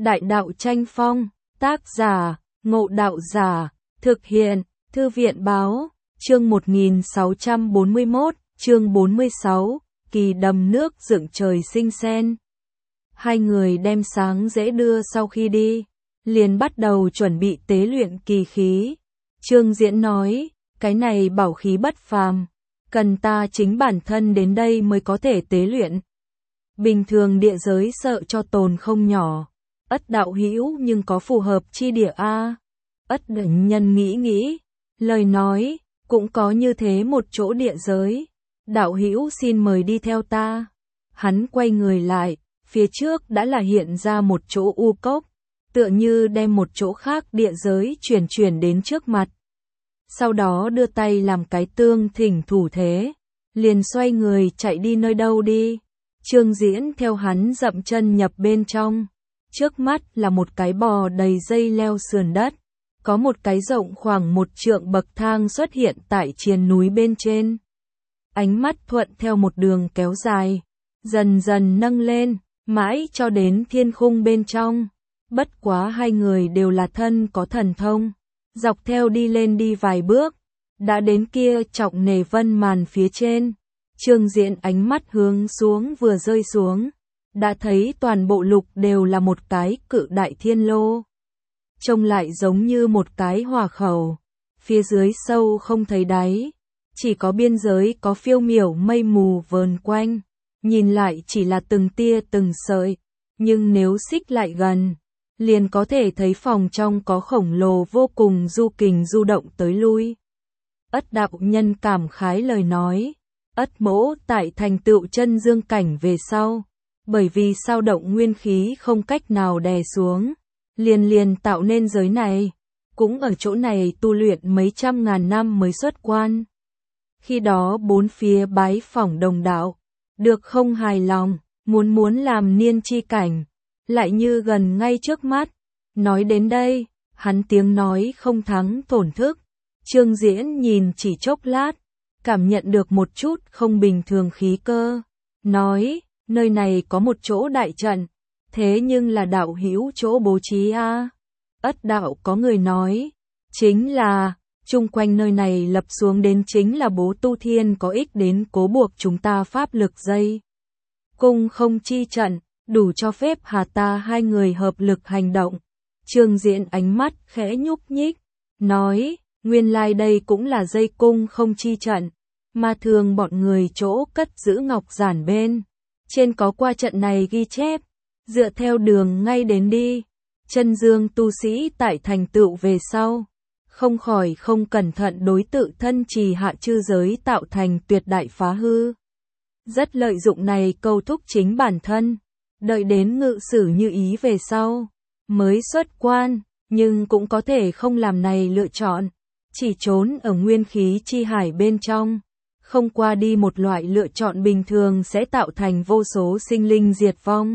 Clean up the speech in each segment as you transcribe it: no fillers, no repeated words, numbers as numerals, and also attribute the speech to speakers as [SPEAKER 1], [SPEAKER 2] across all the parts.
[SPEAKER 1] Đại đạo tranh phong, tác giả, Ngộ Đạo Giả, thực hiện, Thư viện báo, chương 1641, chương 46, kỳ đầm nước dựng trời sinh sen. Hai người đem sáng dễ đưa sau khi đi, liền bắt đầu chuẩn bị tế luyện kỳ khí. Trương Diễn nói, cái này bảo khí bất phàm, cần ta chính bản thân đến đây mới có thể tế luyện. Bình thường địa giới sợ cho tồn không nhỏ, Ất đạo hữu nhưng có phù hợp chi địa a? Ất đỉnh nhân nghĩ, lời nói, cũng có như thế một chỗ địa giới. Đạo hữu xin mời đi theo ta. Hắn quay người lại, phía trước đã là hiện ra một chỗ u cốc, tựa như đem một chỗ khác địa giới chuyển đến trước mặt. Sau đó đưa tay làm cái tương thỉnh thủ thế, liền xoay người chạy đi nơi đâu đi. Trương Diễn theo hắn dậm chân nhập bên trong. Trước mắt là một cái bò đầy dây leo sườn đất, có một cái rộng khoảng 1 trượng bậc thang xuất hiện tại triền núi bên trên. Ánh mắt thuận theo một đường kéo dài, dần dần nâng lên, mãi cho đến thiên khung bên trong. Bất quá hai người đều là thân có thần thông, dọc theo đi lên đi vài bước, đã đến kia trọng nề vân màn phía trên. Trương Diễn ánh mắt hướng xuống vừa rơi xuống, đã thấy toàn bộ lục đều là một cái cự đại thiên lô. Trông lại giống như một cái hỏa khẩu, phía dưới sâu không thấy đáy, chỉ có biên giới có phiêu miểu mây mù vờn quanh, nhìn lại chỉ là từng tia từng sợi, nhưng nếu xích lại gần, liền có thể thấy phòng trong có khổng lồ vô cùng du kình du động tới lui. Ất đạo nhân cảm khái lời nói, Ất mỗ tại thành tựu chân dương cảnh về sau, bởi vì sao động nguyên khí không cách nào đè xuống, liền tạo nên giới này, cũng ở chỗ này tu luyện mấy trăm ngàn năm mới xuất quan. Khi đó bốn phía bái phỏng đồng đạo, được không hài lòng, muốn làm niên chi cảnh, lại như gần ngay trước mắt. Nói đến đây, hắn tiếng nói không thắng thổn thức. Trương Diễn nhìn chỉ chốc lát, cảm nhận được một chút không bình thường khí cơ, nói, nơi này có một chỗ đại trận, thế nhưng là đạo hữu chỗ bố trí a? Ất đạo có người nói, chính là, chung quanh nơi này lập xuống đến chính là bố tu thiên có ích đến cố buộc chúng ta pháp lực dây. Cung không chi trận, đủ cho phép hà ta hai người hợp lực hành động. Trương Diễn ánh mắt khẽ nhúc nhích, nói, nguyên lai đây cũng là dây cung không chi trận, mà thường bọn người chỗ cất giữ ngọc giản bên trên có qua trận này ghi chép, dựa theo đường ngay đến đi. Chân dương tu sĩ tại thành tựu về sau, không khỏi không cẩn thận đối tự thân trì hạ chư giới tạo thành tuyệt đại phá hư. Rất lợi dụng này câu thúc chính bản thân, đợi đến ngự sử như ý về sau, mới xuất quan, nhưng cũng có thể không làm này lựa chọn, chỉ trốn ở nguyên khí chi hải bên trong. Không qua đi một loại lựa chọn bình thường sẽ tạo thành vô số sinh linh diệt vong.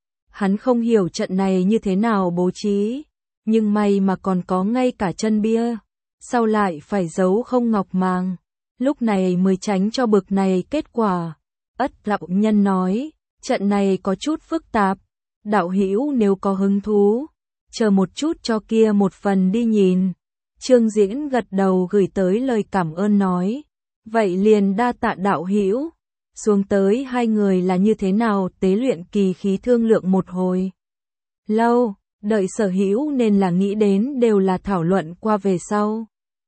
[SPEAKER 1] Hắn không hiểu trận này như thế nào bố trí, nhưng may mà còn có ngay cả chân bia, sau lại phải giấu không ngọc màng, lúc này mới tránh cho bực này kết quả. Ất đạo nhân nói, trận này có chút phức tạp, đạo hữu nếu có hứng thú, chờ một chút cho kia một phần đi nhìn. Trương Diễn gật đầu gửi tới lời cảm ơn nói, vậy liền đa tạ đạo hữu. Xuống tới hai người là như thế nào tế luyện kỳ khí thương lượng một hồi lâu, đợi sở hữu nên là nghĩ đến đều là thảo luận qua về sau.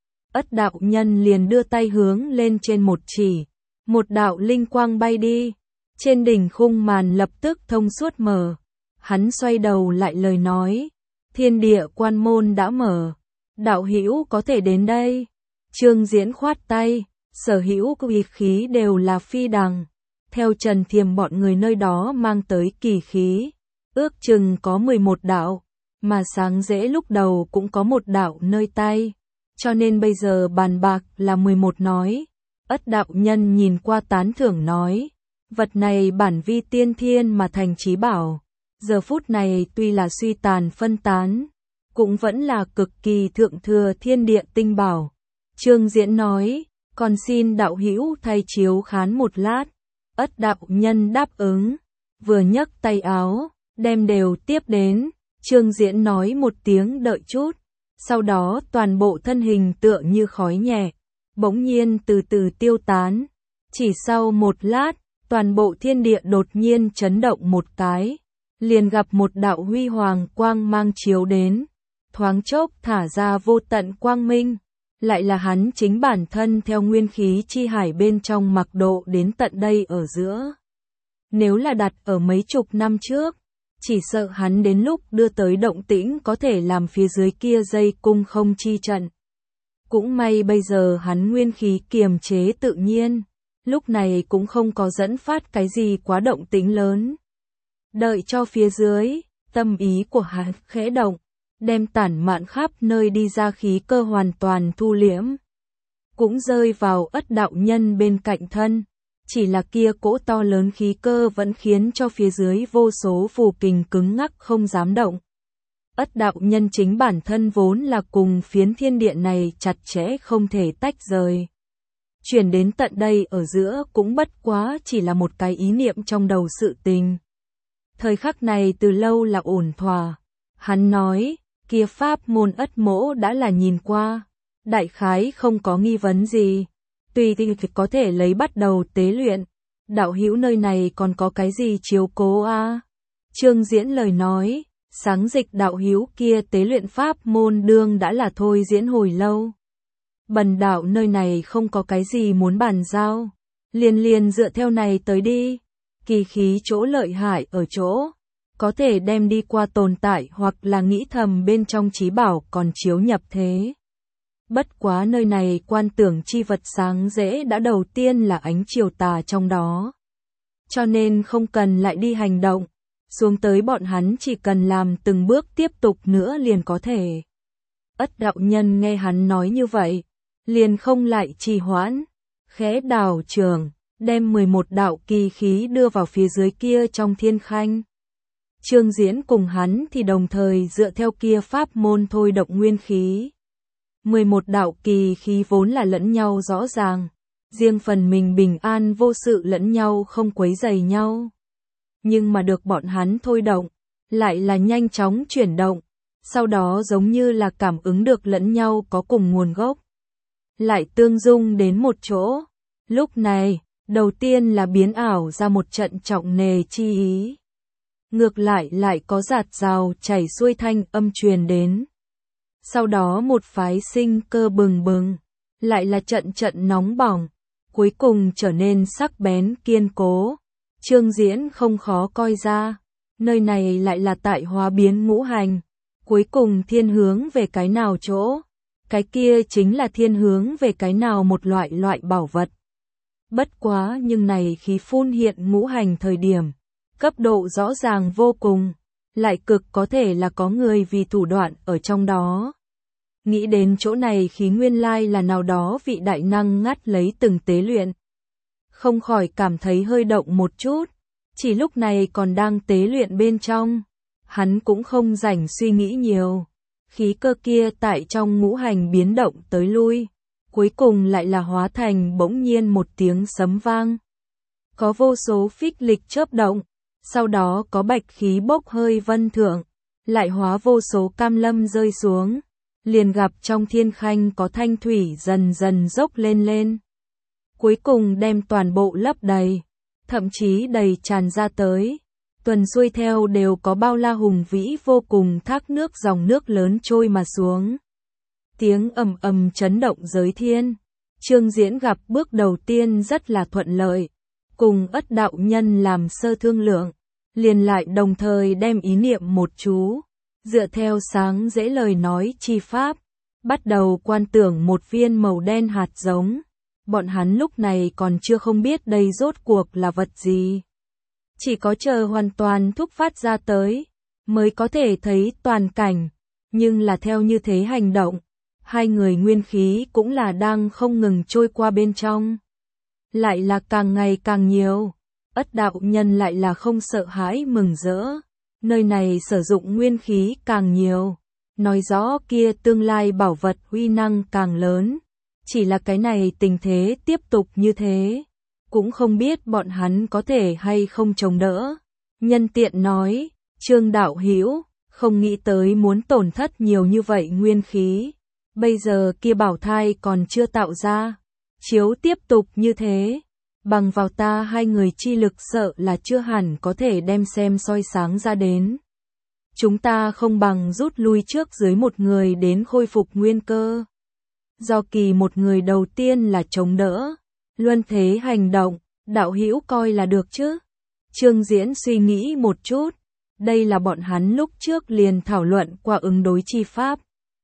[SPEAKER 1] Ất đạo nhân liền đưa tay hướng lên trên một chỉ, một đạo linh quang bay đi, trên đỉnh khung màn lập tức thông suốt mở. Hắn xoay đầu lại lời nói, thiên địa quan môn đã mở, đạo hữu có thể đến đây. Trương Diễn khoát tay, sở hữu kỳ khí đều là phi đằng, theo Trần Thiềm bọn người nơi đó mang tới kỳ khí, ước chừng có 11 đạo, mà sáng dễ lúc đầu cũng có một đạo nơi tay, cho nên bây giờ bàn bạc là 11 nói. Ất đạo nhân nhìn qua tán thưởng nói, vật này bản vi tiên thiên mà thành chí bảo, giờ phút này tuy là suy tàn phân tán, cũng vẫn là cực kỳ thượng thừa thiên địa tinh bảo. Trương Diễn nói, còn xin đạo hữu thay chiếu khán một lát. Ất đạo nhân đáp ứng, vừa nhấc tay áo, đem đều tiếp đến. Trương Diễn nói một tiếng đợi chút, sau đó toàn bộ thân hình tựa như khói nhẹ, bỗng nhiên từ từ tiêu tán. Chỉ sau một lát, toàn bộ thiên địa đột nhiên chấn động một cái, liền gặp một đạo huy hoàng quang mang chiếu đến, thoáng chốc thả ra vô tận quang minh, lại là hắn chính bản thân theo nguyên khí chi hải bên trong mặc độ đến tận đây ở giữa. Nếu là đặt ở mấy chục năm trước, chỉ sợ hắn đến lúc đưa tới động tĩnh có thể làm phía dưới kia dây cung không chi trận. Cũng may bây giờ hắn nguyên khí kiềm chế tự nhiên, lúc này cũng không có dẫn phát cái gì quá động tĩnh lớn. Đợi cho phía dưới, tâm ý của hắn khẽ động, đem tản mạn khắp nơi đi ra khí cơ hoàn toàn thu liễm. Cũng rơi vào Ất đạo nhân bên cạnh thân, chỉ là kia cỗ to lớn khí cơ vẫn khiến cho phía dưới vô số phù kình cứng ngắc không dám động. Ất đạo nhân chính bản thân vốn là cùng phiến thiên địa này chặt chẽ không thể tách rời. Chuyển đến tận đây ở giữa cũng bất quá chỉ là một cái ý niệm trong đầu sự tình. Thời khắc này từ lâu là ổn thỏa. Hắn nói, kia pháp môn Ất mỗ đã là nhìn qua, đại khái không có nghi vấn gì. Tùy thì có thể lấy bắt đầu tế luyện. Đạo hữu nơi này còn có cái gì chiếu cố a? Trương Diễn lời nói, sáng dịch đạo hữu kia tế luyện pháp môn đương đã là thôi diễn hồi lâu. Bần đạo nơi này không có cái gì muốn bàn giao, liền dựa theo này tới đi. Kỳ khí chỗ lợi hại ở chỗ, có thể đem đi qua tồn tại hoặc là nghĩ thầm bên trong trí bảo còn chiếu nhập thế. Bất quá nơi này quan tưởng chi vật sáng dễ đã đầu tiên là ánh chiều tà trong đó. Cho nên không cần lại đi hành động, xuống tới bọn hắn chỉ cần làm từng bước tiếp tục nữa liền có thể. Ất đạo nhân nghe hắn nói như vậy, liền không lại trì hoãn, khẽ đảo trường, đem 11 đạo kỳ khí đưa vào phía dưới kia trong thiên khanh. Trương Diễn cùng hắn thì đồng thời dựa theo kia pháp môn thôi động nguyên khí. 11 đạo kỳ khí vốn là lẫn nhau rõ ràng, riêng phần mình bình an vô sự lẫn nhau không quấy rầy nhau. Nhưng mà được bọn hắn thôi động, lại là nhanh chóng chuyển động, sau đó giống như là cảm ứng được lẫn nhau có cùng nguồn gốc. Lại tương dung đến một chỗ, lúc này, đầu tiên là biến ảo ra một trận trọng nề chi ý. Ngược lại có giạt rào chảy xuôi thanh âm truyền đến. Sau đó một phái sinh cơ bừng bừng, lại là trận nóng bỏng, cuối cùng trở nên sắc bén kiên cố. Trương Diễn không khó coi ra, nơi này lại là tại hóa biến ngũ hành, cuối cùng thiên hướng về cái nào chỗ, cái kia chính là thiên hướng về cái nào một loại bảo vật. Bất quá nhưng này khí phun hiện ngũ hành thời điểm, cấp độ rõ ràng vô cùng, lại cực có thể là có người vì thủ đoạn ở trong đó. Nghĩ đến chỗ này khí nguyên lai là nào đó vị đại năng ngắt lấy từng tế luyện. Không khỏi cảm thấy hơi động một chút, chỉ lúc này còn đang tế luyện bên trong. Hắn cũng không rảnh suy nghĩ nhiều. Khí cơ kia tại trong ngũ hành biến động tới lui, cuối cùng lại là hóa thành bỗng nhiên một tiếng sấm vang. Có vô số phích lịch chớp động, sau đó có bạch khí bốc hơi vân thượng, lại hóa vô số cam lâm rơi xuống. Liền gặp trong thiên khanh có thanh thủy dần dốc lên. Cuối cùng đem toàn bộ lấp đầy, thậm chí đầy tràn ra tới. Tuần xuôi theo đều có bao la hùng vĩ vô cùng thác nước dòng nước lớn trôi mà xuống. Tiếng ầm chấn động giới thiên. Trương Diễn gặp bước đầu tiên rất là thuận lợi. Cùng Ất đạo nhân làm sơ thương lượng, liền lại đồng thời đem ý niệm một chú. Dựa theo sáng dễ lời nói chi pháp, bắt đầu quan tưởng một viên màu đen hạt giống. Bọn hắn lúc này còn chưa không biết đây rốt cuộc là vật gì. Chỉ có chờ hoàn toàn thúc phát ra tới, mới có thể thấy toàn cảnh. Nhưng là theo như thế hành động, hai người nguyên khí cũng là đang không ngừng trôi qua bên trong. Lại là càng ngày càng nhiều, Ất đạo nhân lại là không sợ hãi mừng rỡ. Nơi này sử dụng nguyên khí càng nhiều, nói rõ kia tương lai bảo vật uy năng càng lớn. Chỉ là cái này tình thế tiếp tục như thế, cũng không biết bọn hắn có thể hay không chống đỡ. Nhân tiện nói, Trương đạo hữu, không nghĩ tới muốn tổn thất nhiều như vậy nguyên khí. Bây giờ kia bảo thai còn chưa tạo ra. Chiếu tiếp tục như thế, bằng vào ta hai người chi lực sợ là chưa hẳn có thể đem xem soi sáng ra đến. Chúng ta không bằng rút lui trước dưới một người đến khôi phục nguyên cơ. Do Kỳ một người đầu tiên là chống đỡ, luân thế hành động, đạo hữu coi là được chứ. Trương Diễn suy nghĩ một chút, đây là bọn hắn lúc trước liền thảo luận qua ứng đối chi pháp.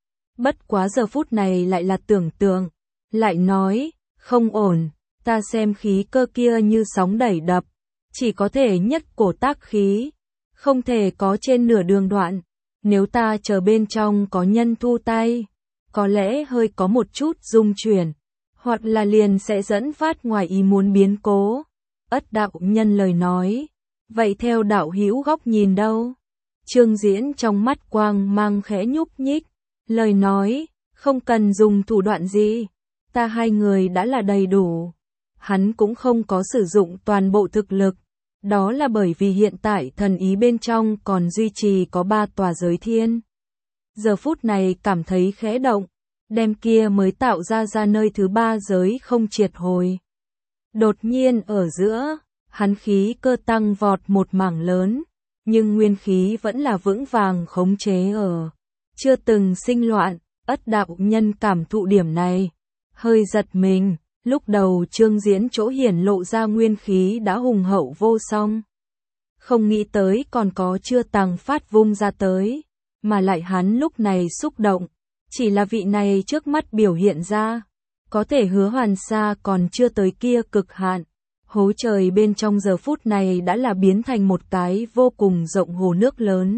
[SPEAKER 1] Bất quá giờ phút này lại là tưởng tượng, lại nói, không ổn, ta xem khí cơ kia như sóng đẩy đập, chỉ có thể nhất cổ tác khí, không thể có trên nửa đường đoạn, nếu ta chờ bên trong có nhân thu tay, có lẽ hơi có một chút rung chuyển, hoặc là liền sẽ dẫn phát ngoài ý muốn biến cố. Ất đạo nhân lời nói, vậy theo đạo hữu góc nhìn đâu? Trương Diễn trong mắt quang mang khẽ nhúc nhích, lời nói, không cần dùng thủ đoạn gì, ta hai người đã là đầy đủ. Hắn cũng không có sử dụng toàn bộ thực lực, đó là bởi vì hiện tại thần ý bên trong còn duy trì có 3 tòa giới thiên. Giờ phút này cảm thấy khẽ động, đem kia mới tạo ra nơi thứ 3 giới không triệt hồi. Đột nhiên ở giữa, hắn khí cơ tăng vọt một mảng lớn, nhưng nguyên khí vẫn là vững vàng khống chế ở. Chưa từng sinh loạn, Ất đạo nhân cảm thụ điểm này, hơi giật mình, lúc đầu Trương Diễn chỗ hiển lộ ra nguyên khí đã hùng hậu vô song. Không nghĩ tới còn có chưa tăng phát vung ra tới, mà lại hắn lúc này xúc động, chỉ là vị này trước mắt biểu hiện ra, có thể hứa hoàn xa còn chưa tới kia cực hạn. Hố trời bên trong giờ phút này đã là biến thành một cái vô cùng rộng hồ nước lớn.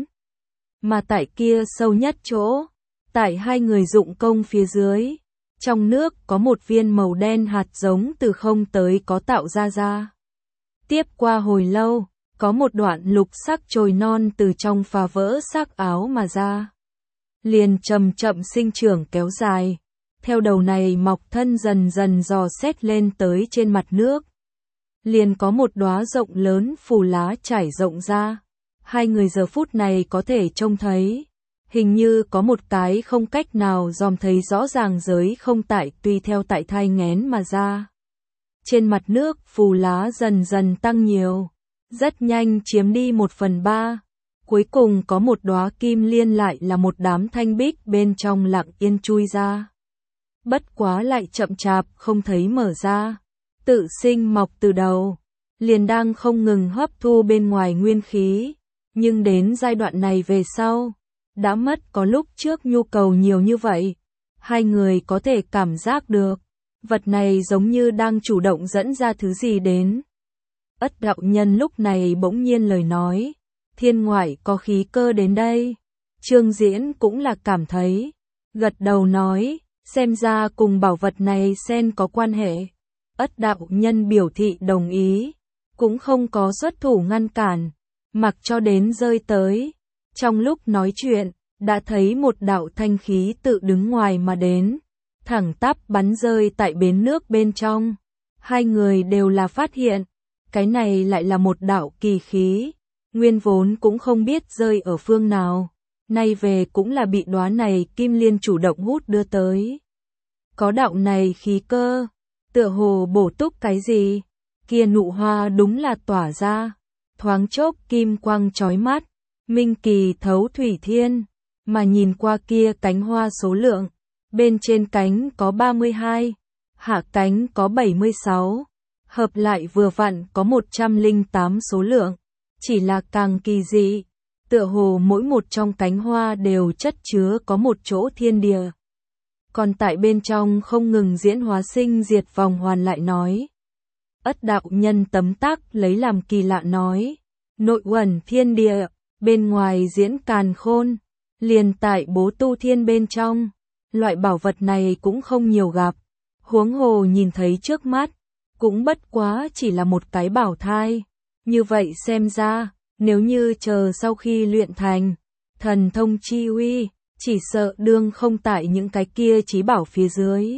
[SPEAKER 1] Mà tại kia sâu nhất chỗ, tại hai người dụng công phía dưới, trong nước có một viên màu đen hạt giống từ không tới có tạo ra. Tiếp qua hồi lâu, có một đoạn lục sắc chồi non từ trong phá vỡ xác áo mà ra. Liền chậm chậm sinh trưởng kéo dài, theo đầu này mọc thân dần dần dò xét lên tới trên mặt nước. Liền có một đóa rộng lớn phù lá trải rộng ra. Hai người giờ phút này có thể trông thấy, hình như có một cái không cách nào dòm thấy rõ ràng giới không tại tùy theo tại thai nghén mà ra. Trên mặt nước phù lá dần dần tăng nhiều, rất nhanh chiếm đi 1/3. Cuối cùng có một đóa kim liên lại là một đám thanh bích bên trong lặng yên chui ra. Bất quá lại chậm chạp không thấy mở ra, tự sinh mọc từ đầu, liền đang không ngừng hấp thu bên ngoài nguyên khí, nhưng đến giai đoạn này về sau, đã mất có lúc trước nhu cầu nhiều như vậy. Hai người có thể cảm giác được, vật này giống như đang chủ động dẫn ra thứ gì đến. Ất đạo nhân lúc này bỗng nhiên lời nói, thiên ngoại có khí cơ đến đây. Trương Diễn cũng là cảm thấy, gật đầu nói, xem ra cùng bảo vật này xen có quan hệ. Ất đạo nhân biểu thị đồng ý, cũng không có xuất thủ ngăn cản, mặc cho đến rơi tới. Trong lúc nói chuyện, đã thấy một đạo thanh khí tự đứng ngoài mà đến, thẳng tắp bắn rơi tại bến nước bên trong. Hai người đều là phát hiện, cái này lại là một đạo kỳ khí, nguyên vốn cũng không biết rơi ở phương nào, nay về cũng là bị đóa này kim liên chủ động hút đưa tới. Có đạo này khí cơ, tựa hồ bổ túc cái gì, kia nụ hoa đúng là tỏa ra, thoáng chốc kim quang chói mắt, minh kỳ thấu thủy thiên, mà nhìn qua kia cánh hoa số lượng, bên trên cánh có 32, hạ cánh có 76, hợp lại vừa vặn có 108 số lượng, chỉ là càng kỳ dị, tựa hồ mỗi một trong cánh hoa đều chất chứa có một chỗ thiên địa. Còn tại bên trong không ngừng diễn hóa sinh diệt vòng hoàn lại nói. Ất đạo nhân tấm tắc lấy làm kỳ lạ nói, nội uẩn thiên địa, bên ngoài diễn càn khôn, liền tại bố tu thiên bên trong, loại bảo vật này cũng không nhiều gặp, huống hồ nhìn thấy trước mắt, cũng bất quá chỉ là một cái bảo thai, như vậy xem ra, nếu như chờ sau khi luyện thành, thần thông chi uy, chỉ sợ đương không tại những cái kia chí bảo phía dưới.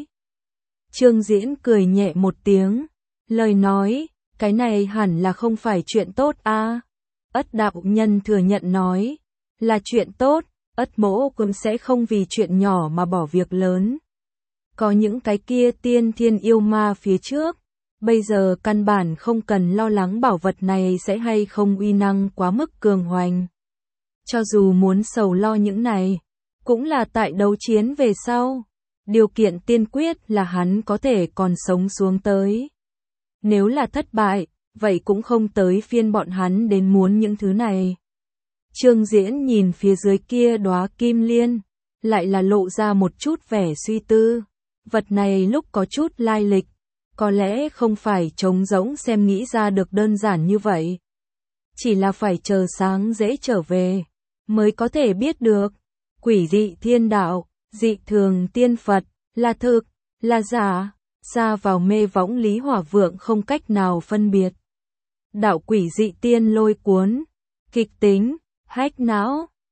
[SPEAKER 1] Trương Diễn cười nhẹ một tiếng, lời nói, cái này hẳn là không phải chuyện tốt a. Ất đạo nhân thừa nhận nói, là chuyện tốt, Ất Mỗ cũng sẽ không vì chuyện nhỏ mà bỏ việc lớn. Có những cái kia tiên thiên yêu ma phía trước, bây giờ căn bản không cần lo lắng bảo vật này sẽ hay không uy năng quá mức cường hoành. Cho dù muốn sầu lo những này, cũng là tại đấu chiến về sau. Điều kiện tiên quyết là hắn có thể còn sống xuống tới. Nếu là thất bại, vậy cũng không tới phiên bọn hắn đến muốn những thứ này. Trương Diễn nhìn phía dưới kia đóa kim liên, lại là lộ ra một chút vẻ suy tư. Vật này lúc có chút lai lịch, có lẽ không phải trống rỗng xem nghĩ ra được đơn giản như vậy. Chỉ là phải chờ sáng dễ trở về, mới có thể biết được. Quỷ dị thiên đạo, dị thường tiên Phật, là thực, là giả, ra vào mê võng Lý Hỏa Vượng không cách nào phân biệt. Đạo quỷ dị tiên lôi cuốn, kịch tính, hách não,